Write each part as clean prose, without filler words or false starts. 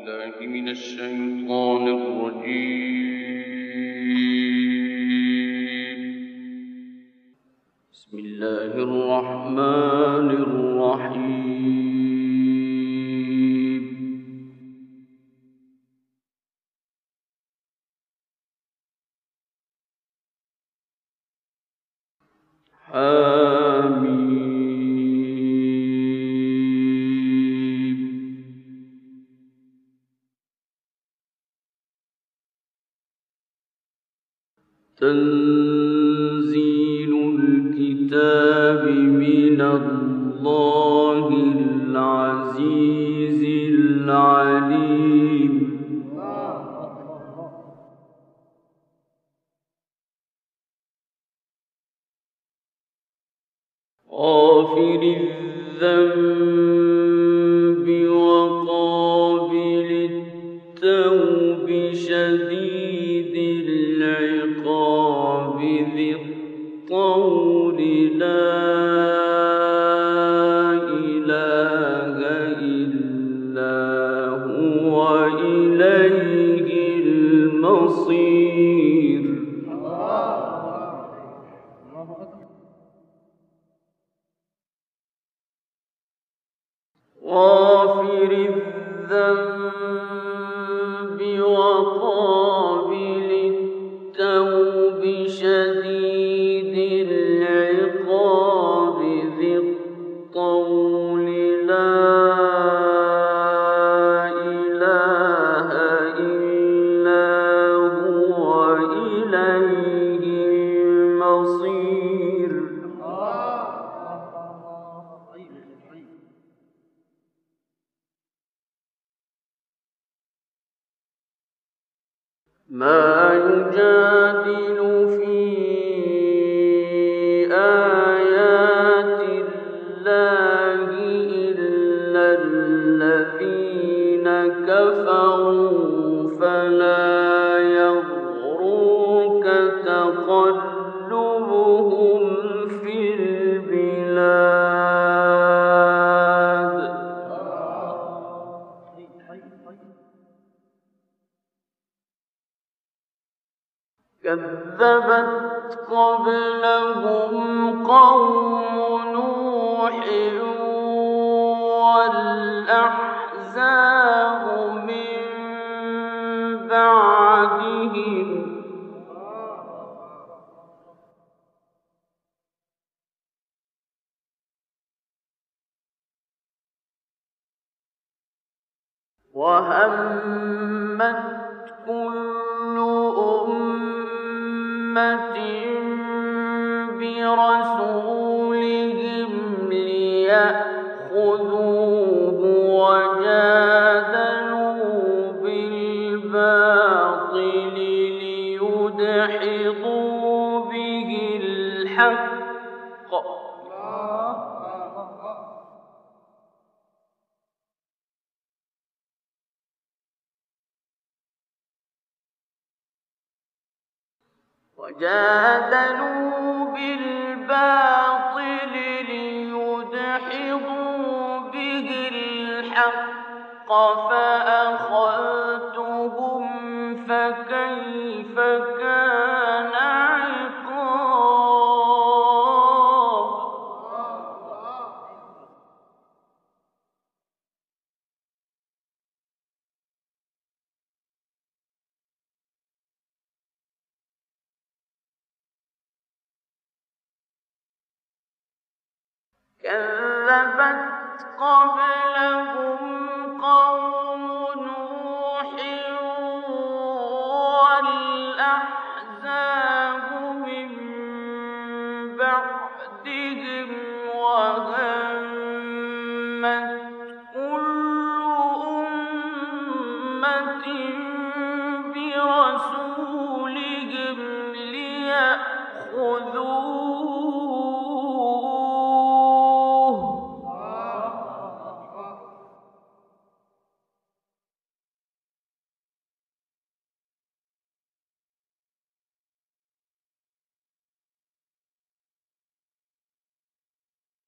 بالله من الشيطان الرجيم. بسم الله الرحمن الرحيم. حميم. تنزيل الكتاب من الله العزيز العليم. غافر الذنب وقابل التوب شديد العقاب ذي الطول لا إله إلا هو إليه المصير. غافر الذنب وقابل التوب شديد العقاب ذي الطول لا إله إلا هو إليه المصير. ما يجادل في آيات الله إلا الذين كفروا فلا يغرك تقلبهم في البلاد. كذبت قبلهم قوم نوح والأحزاب من بعدهم وهمت كل أمة برسولهم ليأخذوه وجادلوا بالباطل ليدحضوا به الحق. وجادلوا بالباطل ليدحضوا به الحق فأخذتهم فكيف كان عقاب. كذبت قبلهم قوم نوح والأحزاب من بعدهم وهمت كل أمة برسولهم ليأخذوه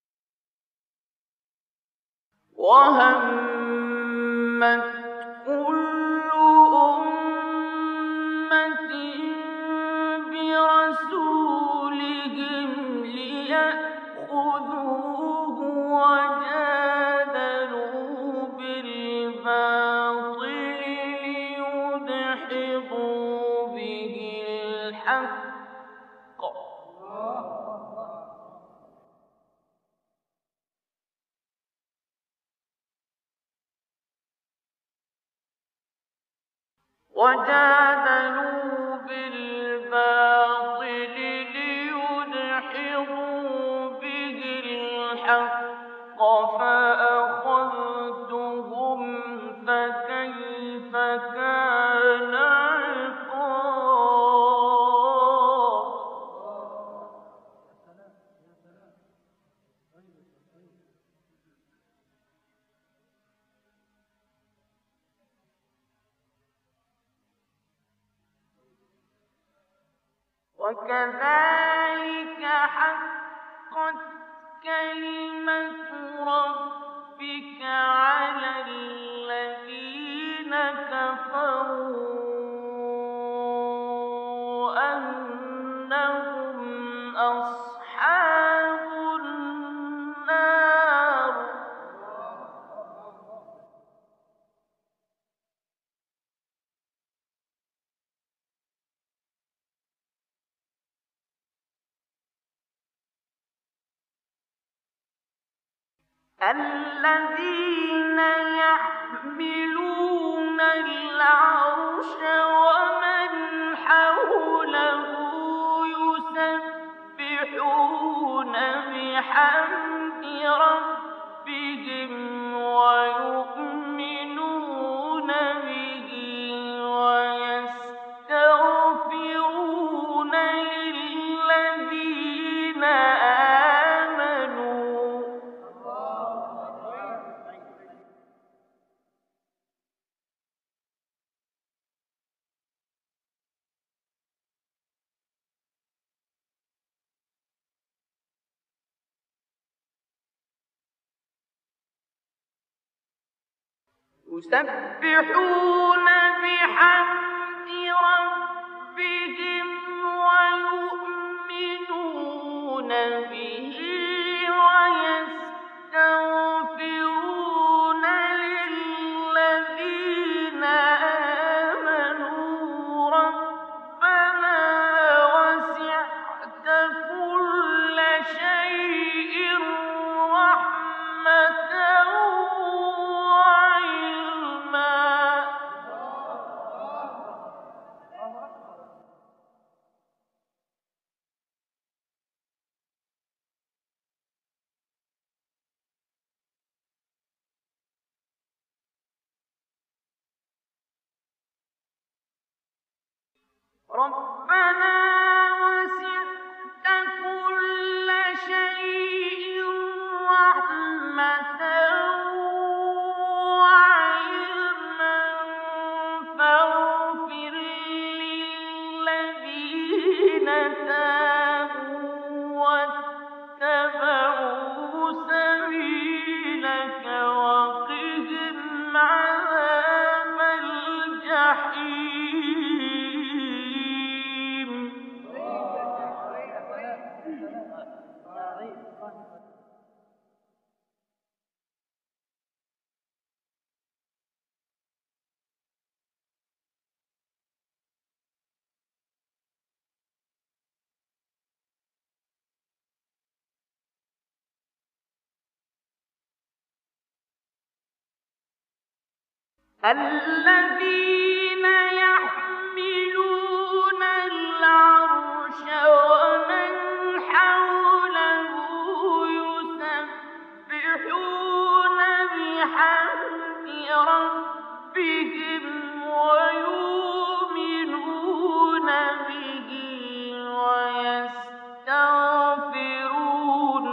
وهمت كل بالحق وجادلوا بالباطل ليدحضوا به الحق فأخذتهم فكيف كان عقاب وكذلك حقت كلمة ربك على الذين كفروا أنهم أصحاب النار الذين يحملون العرش ومن حوله يسبحون بحمد ربهم ويؤمنون به ويستغفرون للذين آمنوا يسبحون بحمد ربهم ويؤمنون به ويستغفرون للذين آمنوا ربنا وسعت كل شيء رحمة ربنا وسعت كل شيء رحمة وعلما فاغفر للذين تابوا واتبعوا سبيلك وقهم عذاب الجحيم الذين يحملون العرش ومن حوله يسبحون بحمد ربهم ويؤمنون به ويستغفرون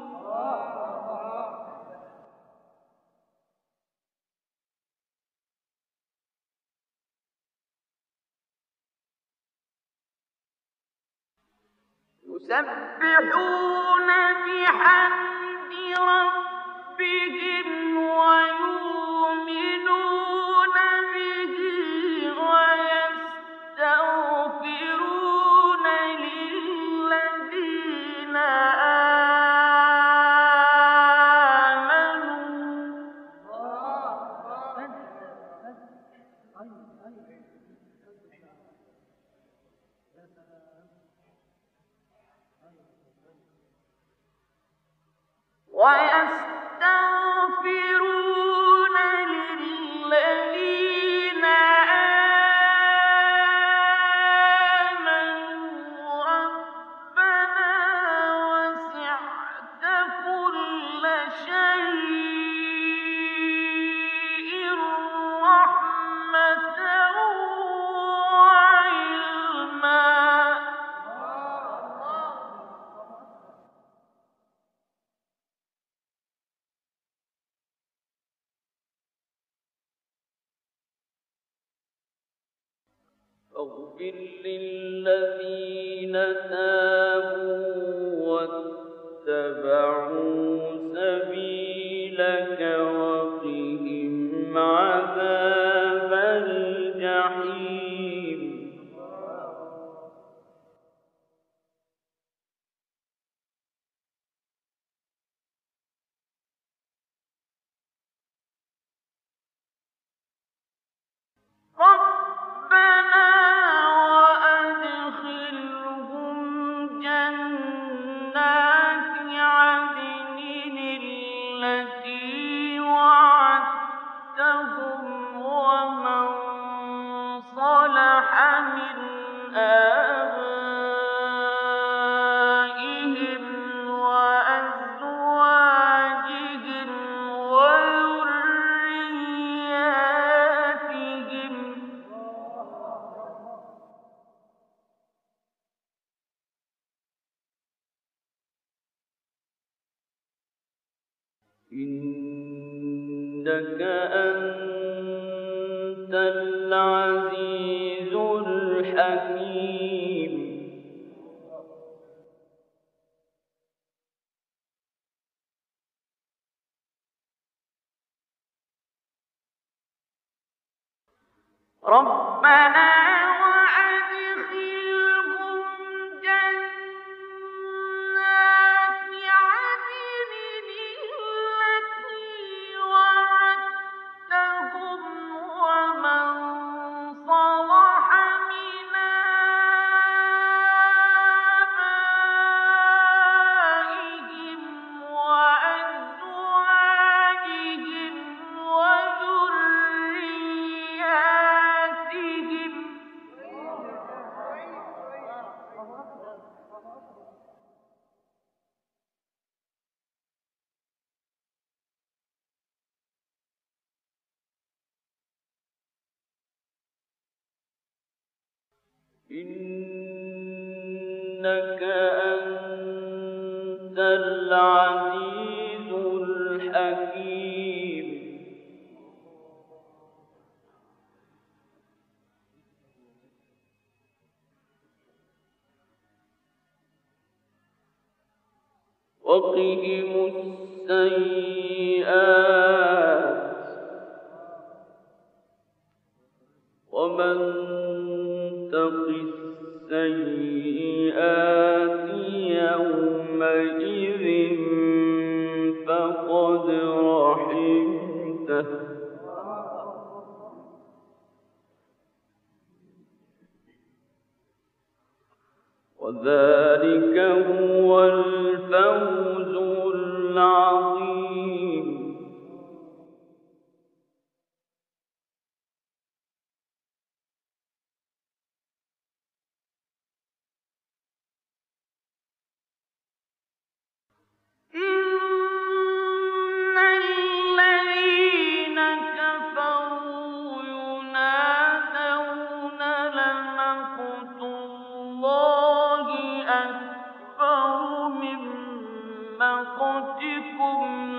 يسبحون بحمد ربهم ويؤمنون به ويستغفرون للذين آمنوا فاغفر للذين تابوا واتبعوا سبيلك وقهم عذاب الجحيم. ربنا وأدخلهم جنات عدن التي وعدتهم ومن صلح من آبائهم وأزواجهم وذرياتهم إنك أنت العزيز الحكيم. ربنا وأدخلهم جنات عدن التي وعدتهم ومن صلح من آبائهم وأزواجهم وذرياتهم إنك أنت العزيز الحكيم. وقهم السيئات ومن تق السيئات يومئذ فقد رحمته وذلك هو الفوز العظيم. إن الذين كفروا ينادون لمقت الله أكبر من مقتكم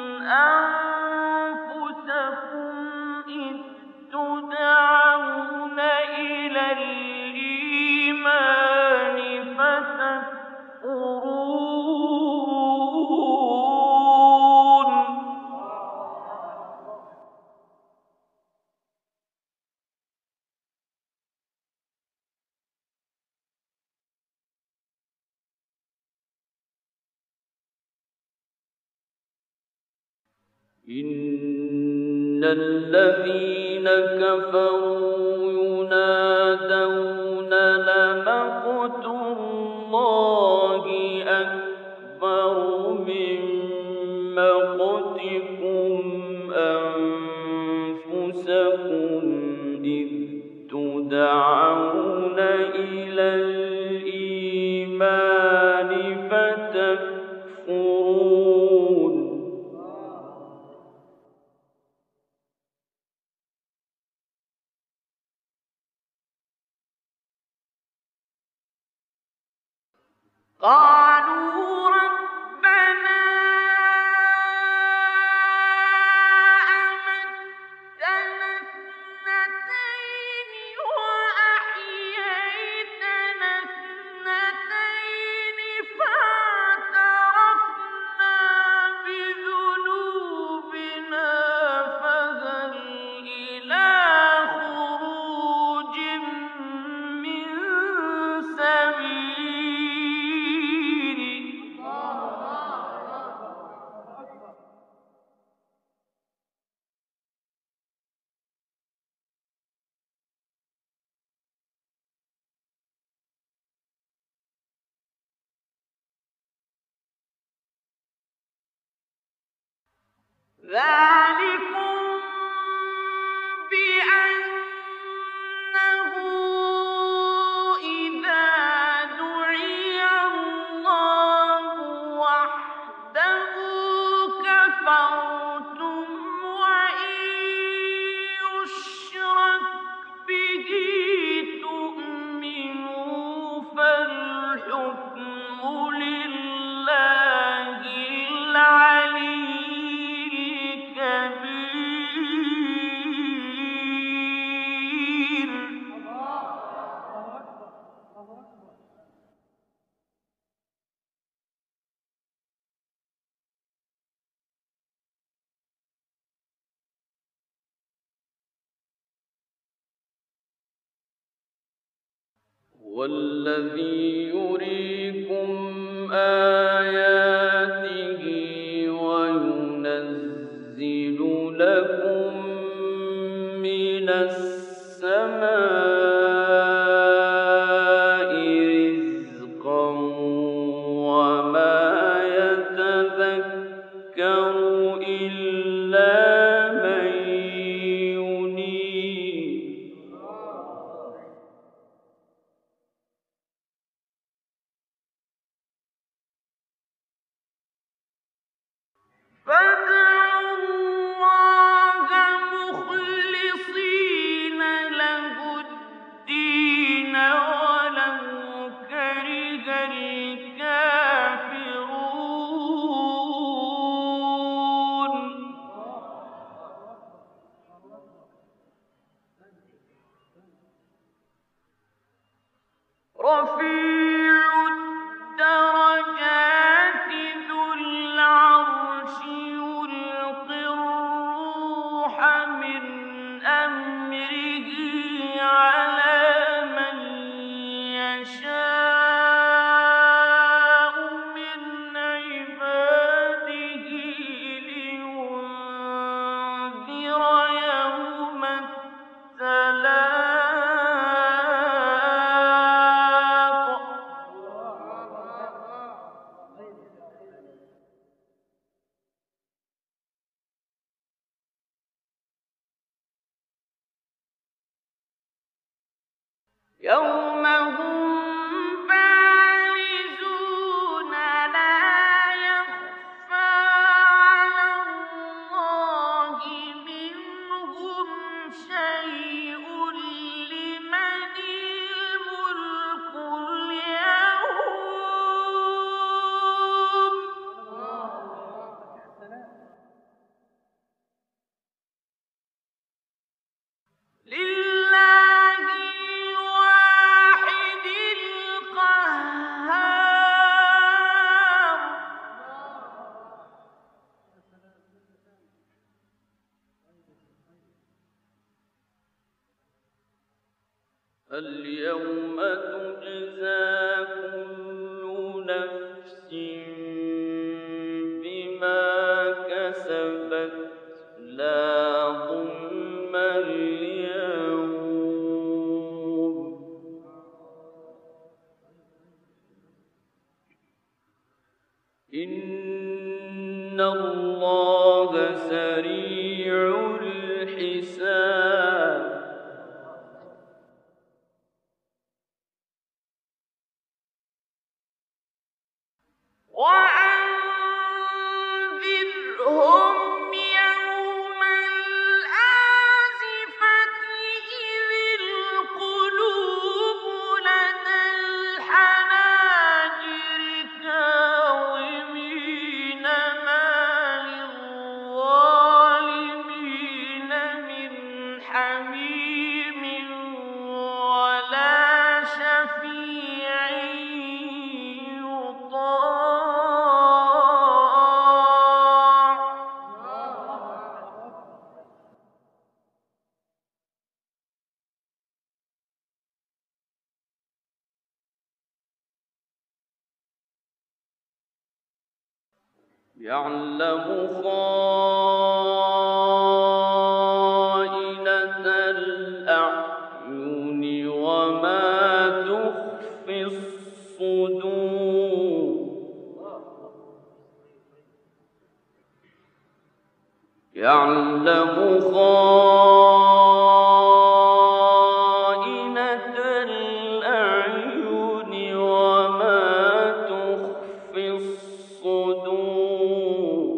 أنفسكم إذ تدعون إلى الإيمان فتكفرون. إن الذين كفروا ينادون لمقت الله أكبر من مقتكم أنفسكم إذ تدعون إلى الإيمان فتكفرون. قالوا ربنا أمتنا اثنتين وأحييتنا ذلكم بأنه إذا دعي الله وحده كفرتم وإن يشرك به تؤمنوا فالحكم لله العلي الكبير. والذي يريكم آياته وينزل لكم من السماء رزقا وما يتذكر إلا من ينيب. فادعوا الله مخلصين له الدين ولو كره الكافرون. رفيع الدرجات ذو العرش يلقي الروح من أمره على من يشاء من عباده لينذر يوم التلاق. يوم هم بارزون لا يخفى على الله منهم شيء لمن الملك اليوم. لله الواحد القهار. اليوم تجزى كل نفس بما كسبت لا ظلم اليوم. إن الله سريع الحساب. وأنذرهم يوم الآزفة إذ القلوب لدى الحناجر كاظمين ما للظالمين من حميم ولا شفيع يطاع. يعلم خائنة الأعين وما تخفي الصدور. يعلم خائنة الأعين وما تخفي الصدور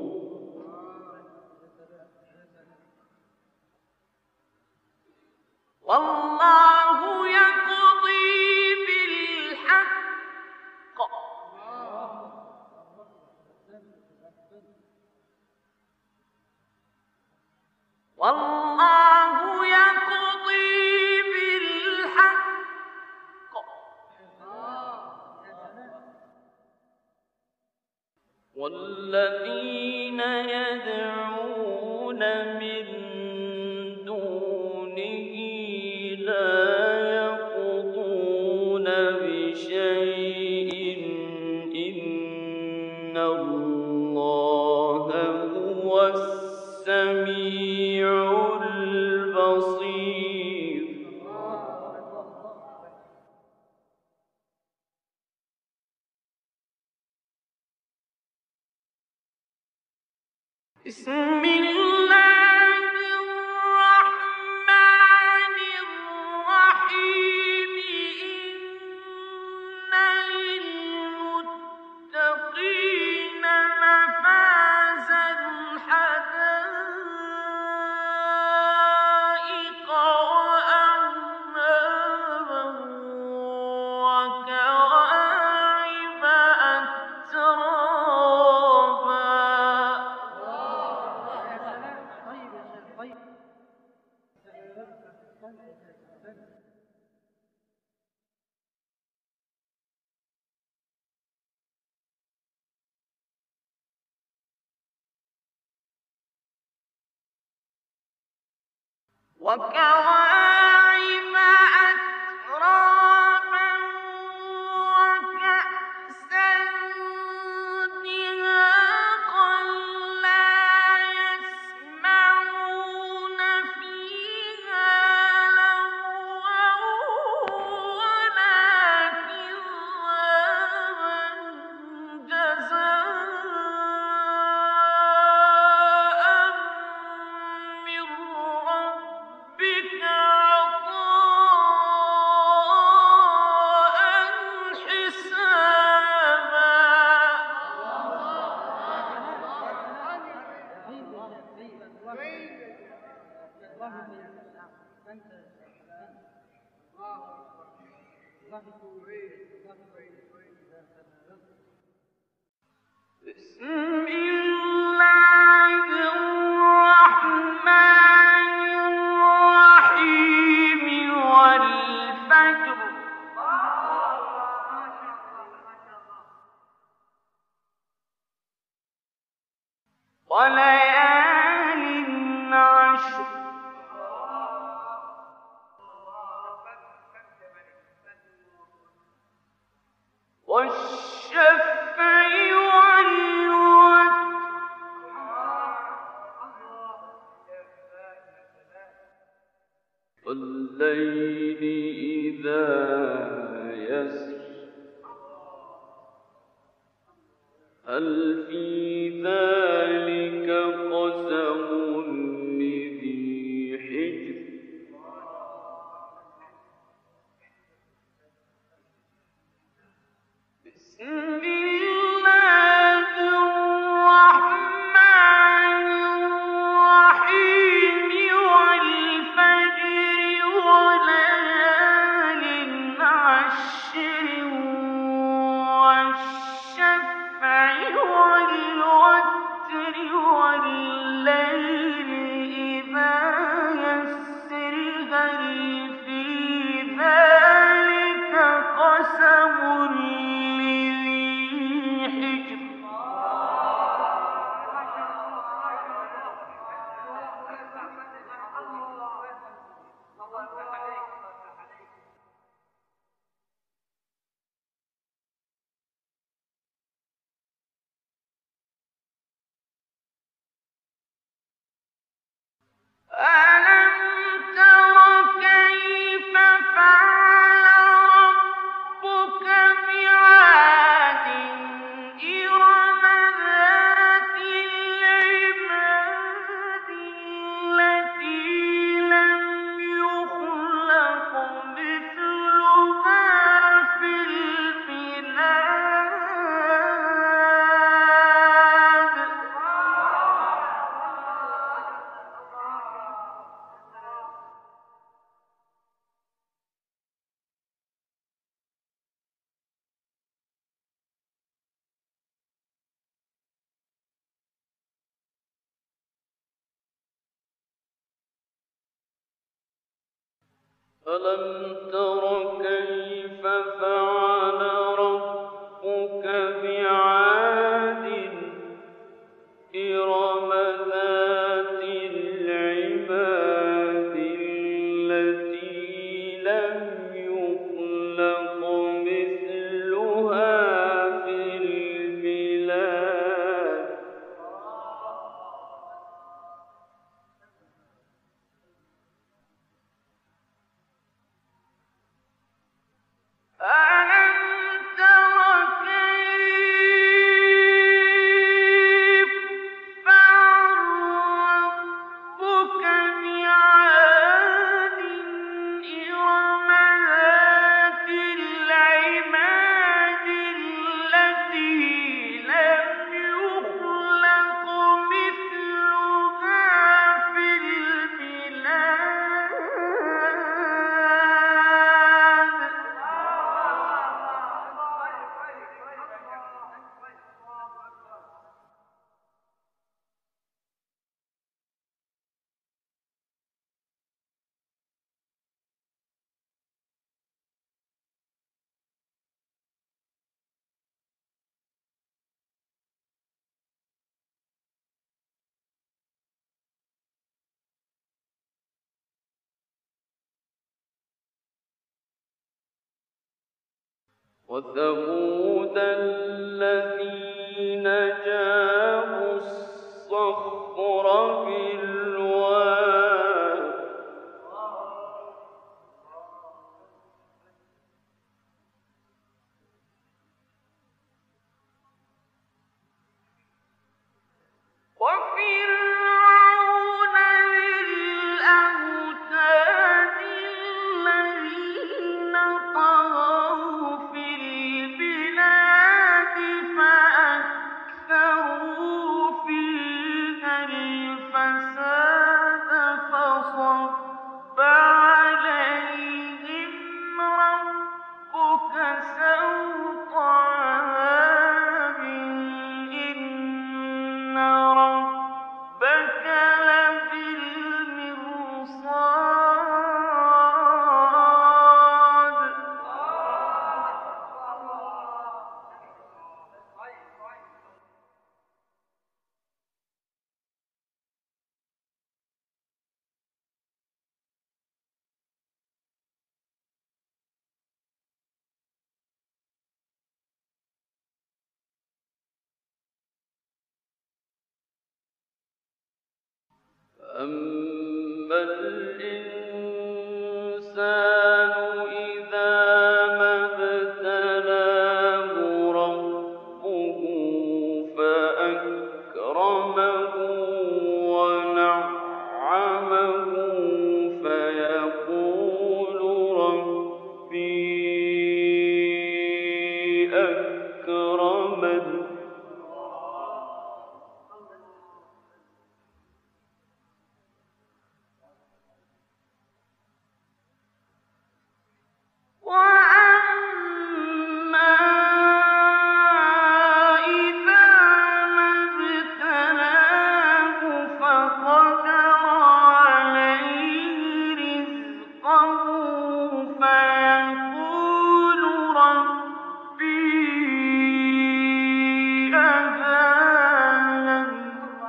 والله يقضي بالحق والله يقضي بالحق والذين يدعون من دونه لا يقضون بشيء إن الله هو السميع البصير بسم الله الرحمن الرحيم إن للمتقين مفازا حدائق وأعنابا وكواعب أترابا وكواعب أترابا وكأسا دهاقا لا يسمعون فيها لغوا ولا كذابا جزاء من ربك عطاء حسابا بسم الله الرحمن الرحيم والفجر وليال عشر والشفع والوتر والليل إذا يسر هل في ذلك قسم لذي حجر بسم الله الرحمن الرحيم والفجر وليال عشر والشفع والوتر والليل إذا يسر هل في ذلك قسم لذي حجر ألم تر كيف ألم تر كيف فعل ربك بعاد إرم ذات العماد التي لم يخلق مثلها في البلاد أَلَمْ تَرَ كَيْفَ فَعَلَ رَبُّكَ بِعَادٍ إِرَمَ ذَاتِ الْعِمَادِ الَّتِي لَمْ يُخْلَقْ مِثْلُهَا فِي الْبِلَادِ وثمود الذين جابوا الصخر بالواد وَفِرْعَوْنَ ذِي الْأَوْتَادِ الَّذِينَ طَغَوْا فِي الْبِلَادِ فَأَكْثَرُوا فِيهَا الْفَسَادَ فَصَبَّ عَلَيْهِمْ رَبُّكَ سَوْطَ عَذَابٍ إِنَّ رَبَّكَ لَبِالْمِرْصَادِ فأما الإنسان إذا ما ابتلاه ربه فأكرمه ونعمه فيقول ربي أكرمن وَأَمَّا إِذَا مَا ابْتَلَاهُ فَقَدَرَ عَلَيْهِ رِزْقَهُ فَيَقُولُ رَبِّي أَهَانَنِ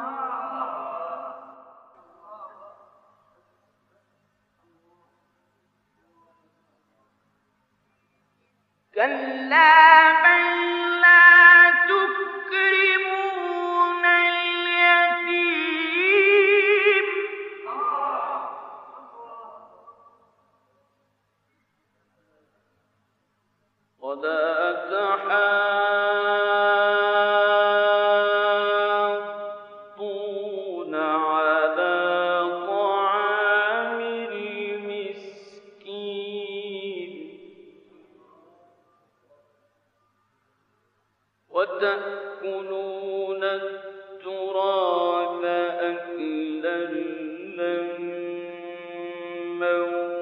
كَلَّا بَل لَّا تُكْرِمُونَ الْيَتِيمَ ولا تحاضون على طعام المسكين وتأكلون التراث أكلا لما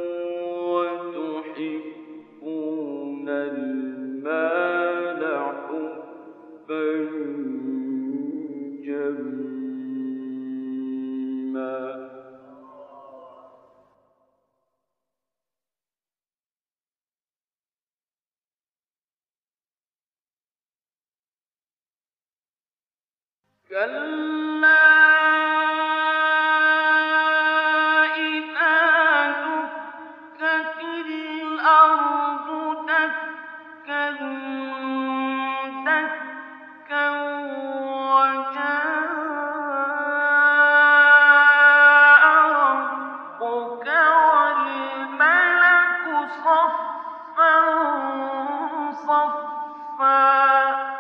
وتحبون المال حبا جما كلا إذا دكت الأرض دكا دكا وجاء ربك والملك صفا صفا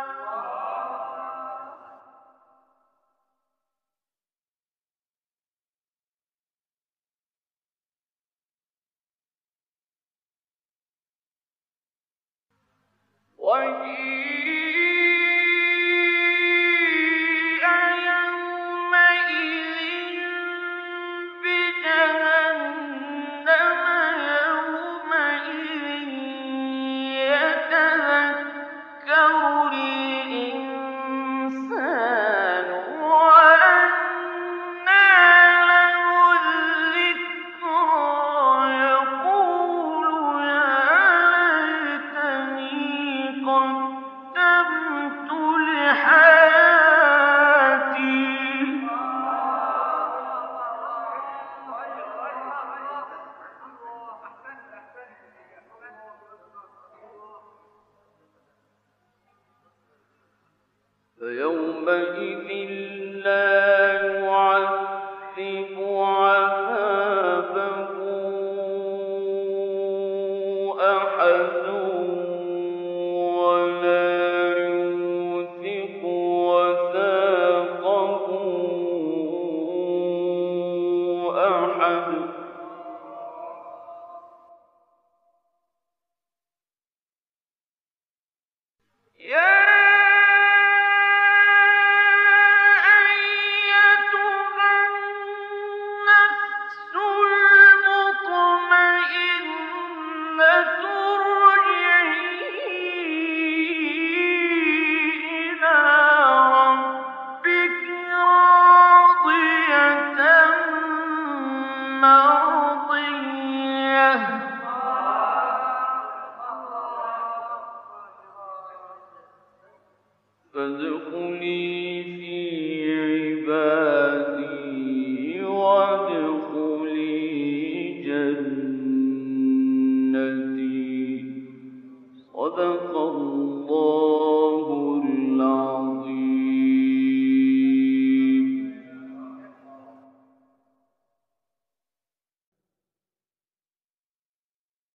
وجيء يومئذ بجهنم يومئذ يتذكر الإنسان وأنى له الذكرى يقول يا ليتني قدمت لحياتي فيومئذ لا يعذب عذابه أحد ولا يوثق وثاقه أحد يا أيتها النفس المطمئنة ارجعي إلى ربك راضية مرضية فادخلي في عبادي وادخلي جنتي صدق الله العظيم.